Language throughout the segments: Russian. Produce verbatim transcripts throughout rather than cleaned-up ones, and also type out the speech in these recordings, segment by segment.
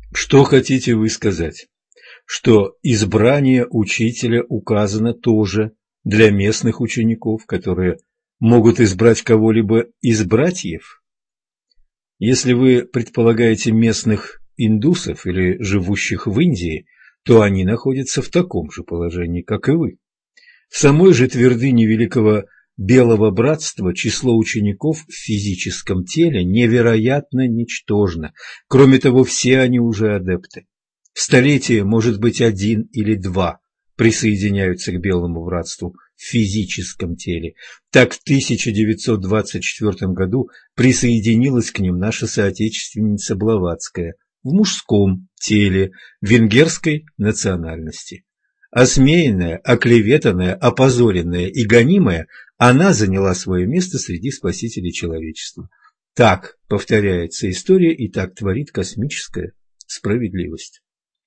Что хотите вы сказать? Что избрание учителя указано тоже для местных учеников, которые могут избрать кого-либо из братьев? Если вы предполагаете местных индусов или живущих в Индии, то они находятся в таком же положении, как и вы. В самой же твердыне Великого Белого Братства число учеников в физическом теле невероятно ничтожно. Кроме того, все они уже адепты. В столетие, может быть, один или два присоединяются к Белому Братству в физическом теле. Так в тысяча девятьсот двадцать четвёртом году присоединилась к ним наша соотечественница Блаватская в мужском теле венгерской национальности. Осмеянная, оклеветанная, опозоренная и гонимая, она заняла свое место среди спасителей человечества. Так повторяется история и так творит космическая справедливость.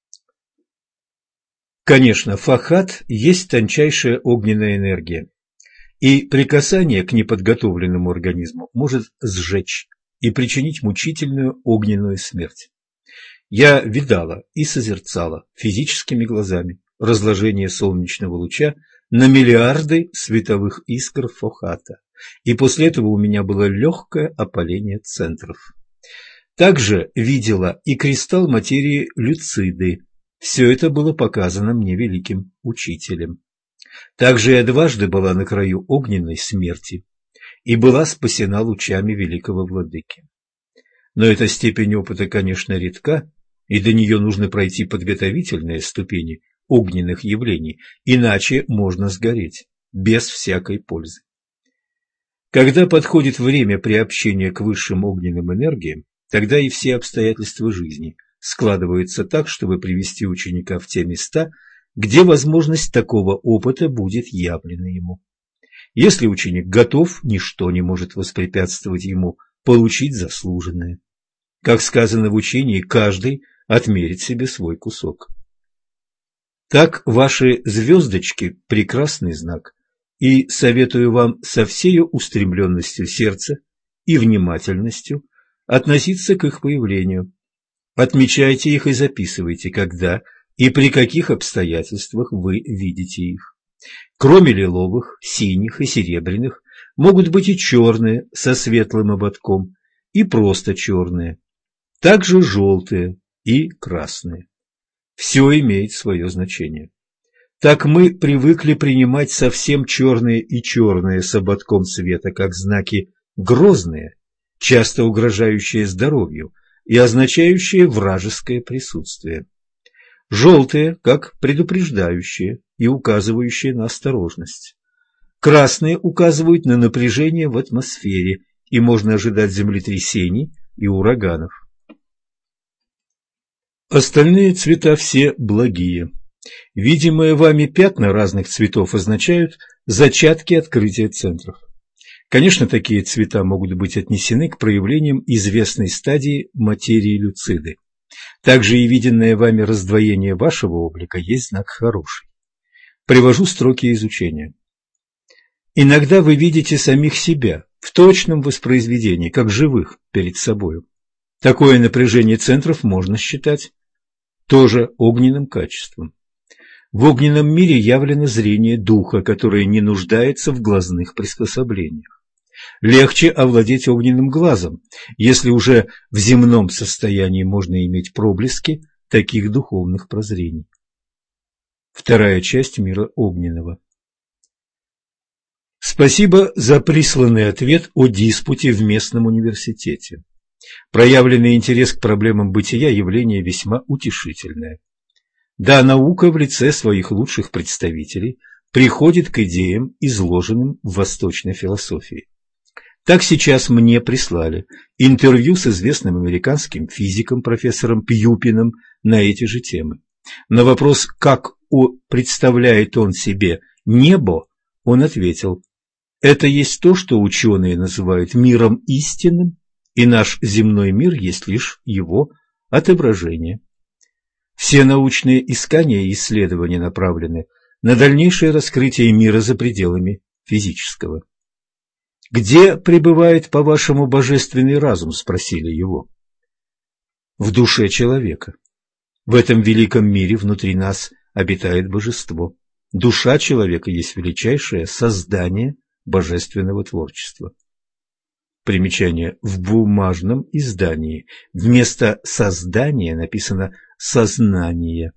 Конечно, фахат есть тончайшая огненная энергия, и прикасание к неподготовленному организму может сжечь и причинить мучительную огненную смерть. Я видала и созерцала физическими глазами разложение солнечного луча на миллиарды световых искр фахата, и после этого у меня было легкое опаление центров. Также видела и кристалл материи люциды. Все это было показано мне великим учителем. Также я дважды была на краю огненной смерти и была спасена лучами великого владыки. Но эта степень опыта, конечно, редка, и до нее нужно пройти подготовительные ступени огненных явлений, иначе можно сгореть без всякой пользы. Когда подходит время приобщения к высшим огненным энергиям, тогда и все обстоятельства жизни складываются так, чтобы привести ученика в те места, где возможность такого опыта будет явлена ему. Если ученик готов, ничто не может воспрепятствовать ему получить заслуженное. Как сказано в учении, каждый отмерит себе свой кусок. Так ваши звездочки – прекрасный знак, и советую вам со всею устремленностью сердца и внимательностью относиться к их появлению. Отмечайте их и записывайте, когда и при каких обстоятельствах вы видите их. Кроме лиловых, синих и серебряных, могут быть и черные со светлым ободком, и просто черные, также желтые и красные. Все имеет свое значение. Так мы привыкли принимать совсем черные и черные с ободком света как знаки грозные, часто угрожающие здоровью и означающие вражеское присутствие. Желтые как предупреждающие и указывающие на осторожность. Красные указывают на напряжение в атмосфере, и можно ожидать землетрясений и ураганов. Остальные цвета все благие. Видимые вами пятна разных цветов означают зачатки открытия центров. Конечно, такие цвета могут быть отнесены к проявлениям известной стадии материи люциды. Также и виденное вами раздвоение вашего облика есть знак хороший. Привожу строки изучения. Иногда вы видите самих себя в точном воспроизведении, как живых перед собою. Такое напряжение центров можно считать тоже огненным качеством. В огненном мире явлено зрение духа, которое не нуждается в глазных приспособлениях. Легче овладеть огненным глазом, если уже в земном состоянии можно иметь проблески таких духовных прозрений. Вторая часть мира огненного. Спасибо за присланный ответ о диспуте в местном университете. Проявленный интерес к проблемам бытия – явление весьма утешительное. Да, наука в лице своих лучших представителей приходит к идеям, изложенным в восточной философии. Так сейчас мне прислали интервью с известным американским физиком профессором Пьюпиным на эти же темы. На вопрос, как о, представляет он себе небо, он ответил: это есть то, что ученые называют миром истинным, и наш земной мир есть лишь его отображение. Все научные искания и исследования направлены на дальнейшее раскрытие мира за пределами физического. «Где пребывает, по-вашему, божественный разум?» – спросили его. «В душе человека. В этом великом мире внутри нас обитает божество. Душа человека есть величайшее создание божественного творчества. Примечание: в бумажном издании вместо создания написано сознание.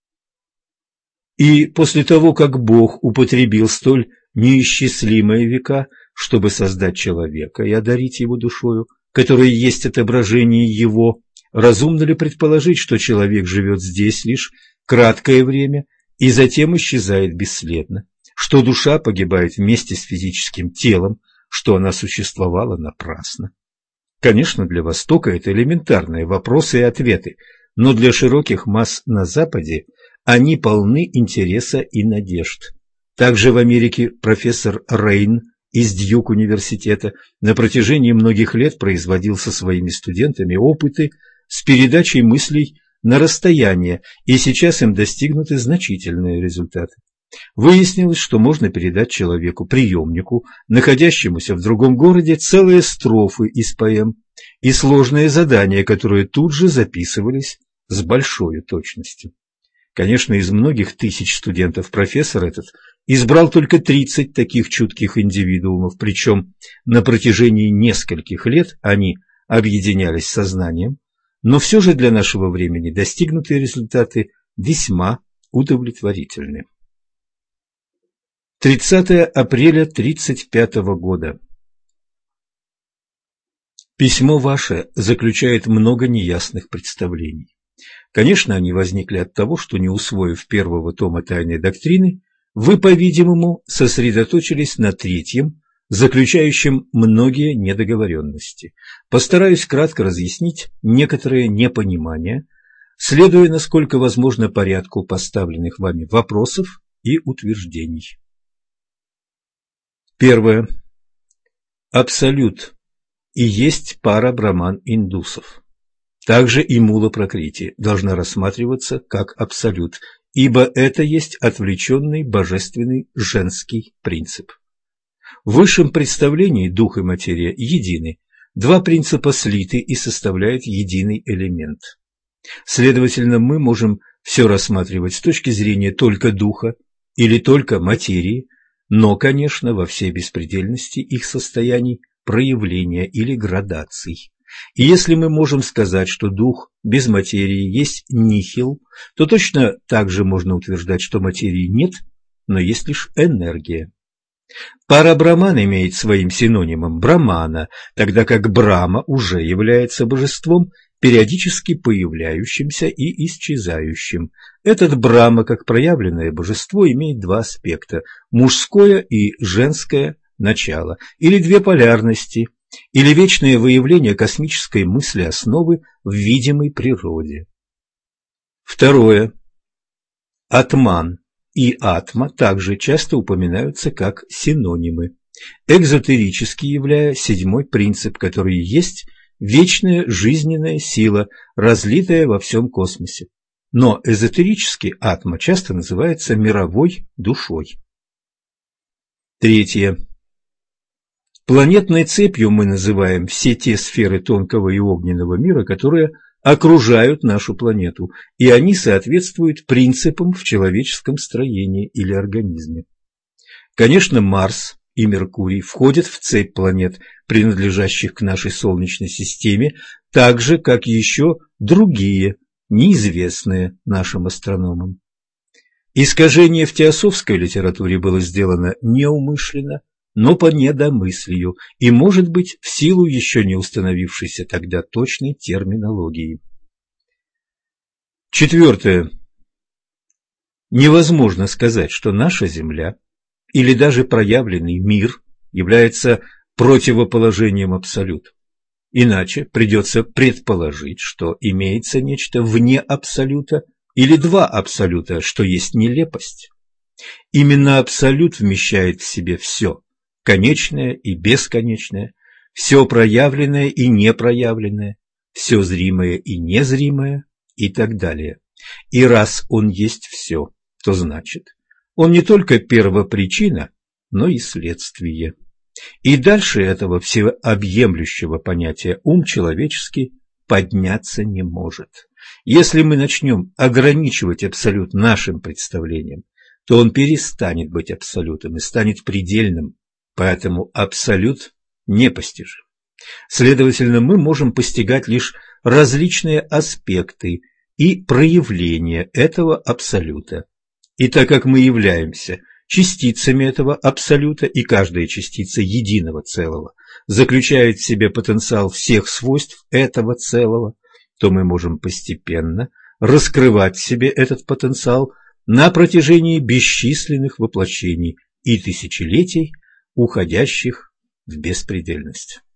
И после того, как Бог употребил столь неисчислимые века, чтобы создать человека и одарить его душою, которая есть отображение его, разумно ли предположить, что человек живет здесь лишь краткое время и затем исчезает бесследно, что душа погибает вместе с физическим телом, что она существовала напрасно? Конечно, для Востока это элементарные вопросы и ответы, но для широких масс на Западе они полны интереса и надежд. Также в Америке профессор Рейн из Дьюк-университета на протяжении многих лет производил со своими студентами опыты с передачей мыслей на расстояние, и сейчас им достигнуты значительные результаты. Выяснилось, что можно передать человеку, приемнику, находящемуся в другом городе, целые строфы из поэм и сложные задания, которые тут же записывались с большой точностью. Конечно, из многих тысяч студентов профессор этот избрал только тридцать таких чутких индивидуумов, причем на протяжении нескольких лет они объединялись сознанием, но все же для нашего времени достигнутые результаты весьма удовлетворительны. тридцатое апреля тридцать пятого года. Письмо ваше заключает много неясных представлений. Конечно, они возникли от того, что, не усвоив первого тома тайной доктрины, вы, по-видимому, сосредоточились на третьем, заключающем многие недоговоренности. Постараюсь кратко разъяснить некоторые непонимания, следуя, насколько возможно, порядку поставленных вами вопросов и утверждений. Первое. Абсолют и есть пара браман индусов. Также и мула Пракрити должна рассматриваться как абсолют, ибо это есть отвлеченный божественный женский принцип. В высшем представлении дух и материя едины, два принципа слиты и составляют единый элемент. Следовательно, мы можем все рассматривать с точки зрения только духа или только материи, но, конечно, во всей беспредельности их состояний, проявления или градаций. И если мы можем сказать, что дух без материи есть нихил, то точно так же можно утверждать, что материи нет, но есть лишь энергия. Пара Браман имеет своим синонимом Брамана, тогда как Брама уже является божеством, периодически появляющимся и исчезающим. Этот Брама, как проявленное божество, имеет два аспекта – мужское и женское начало, или две полярности, или вечное выявление космической мысли основы в видимой природе. Второе. Атман и атма также часто упоминаются как синонимы, экзотерически являя седьмой принцип, который есть вечная жизненная сила, разлитая во всем космосе. Но эзотерически атма часто называется мировой душой. Третье. Планетной цепью мы называем все те сферы тонкого и огненного мира, которые окружают нашу планету, и они соответствуют принципам в человеческом строении или организме. Конечно, Марс и Меркурий входят в цепь планет, принадлежащих к нашей Солнечной системе, так же, как еще другие, неизвестные нашим астрономам. Искажение в теософской литературе было сделано неумышленно, но по недомыслию, и, может быть, в силу еще не установившейся тогда точной терминологии. Четвертое. Невозможно сказать, что наша Земля или даже проявленный мир является противоположением абсолюту. Иначе придется предположить, что имеется нечто вне абсолюта или два абсолюта, что есть нелепость. Именно абсолют вмещает в себе все. Конечное и бесконечное, все проявленное и непроявленное, все зримое и незримое и так далее. И раз он есть все, то значит, он не только первопричина, но и следствие. И дальше этого всеобъемлющего понятия ум человеческий подняться не может. Если мы начнем ограничивать абсолют нашим представлением, то он перестанет быть абсолютом и станет предельным, поэтому абсолют непостижим. Следовательно, мы можем постигать лишь различные аспекты и проявления этого абсолюта. И так как мы являемся частицами этого абсолюта, и каждая частица единого целого заключает в себе потенциал всех свойств этого целого, то мы можем постепенно раскрывать в себе этот потенциал на протяжении бесчисленных воплощений и тысячелетий, уходящих в беспредельность.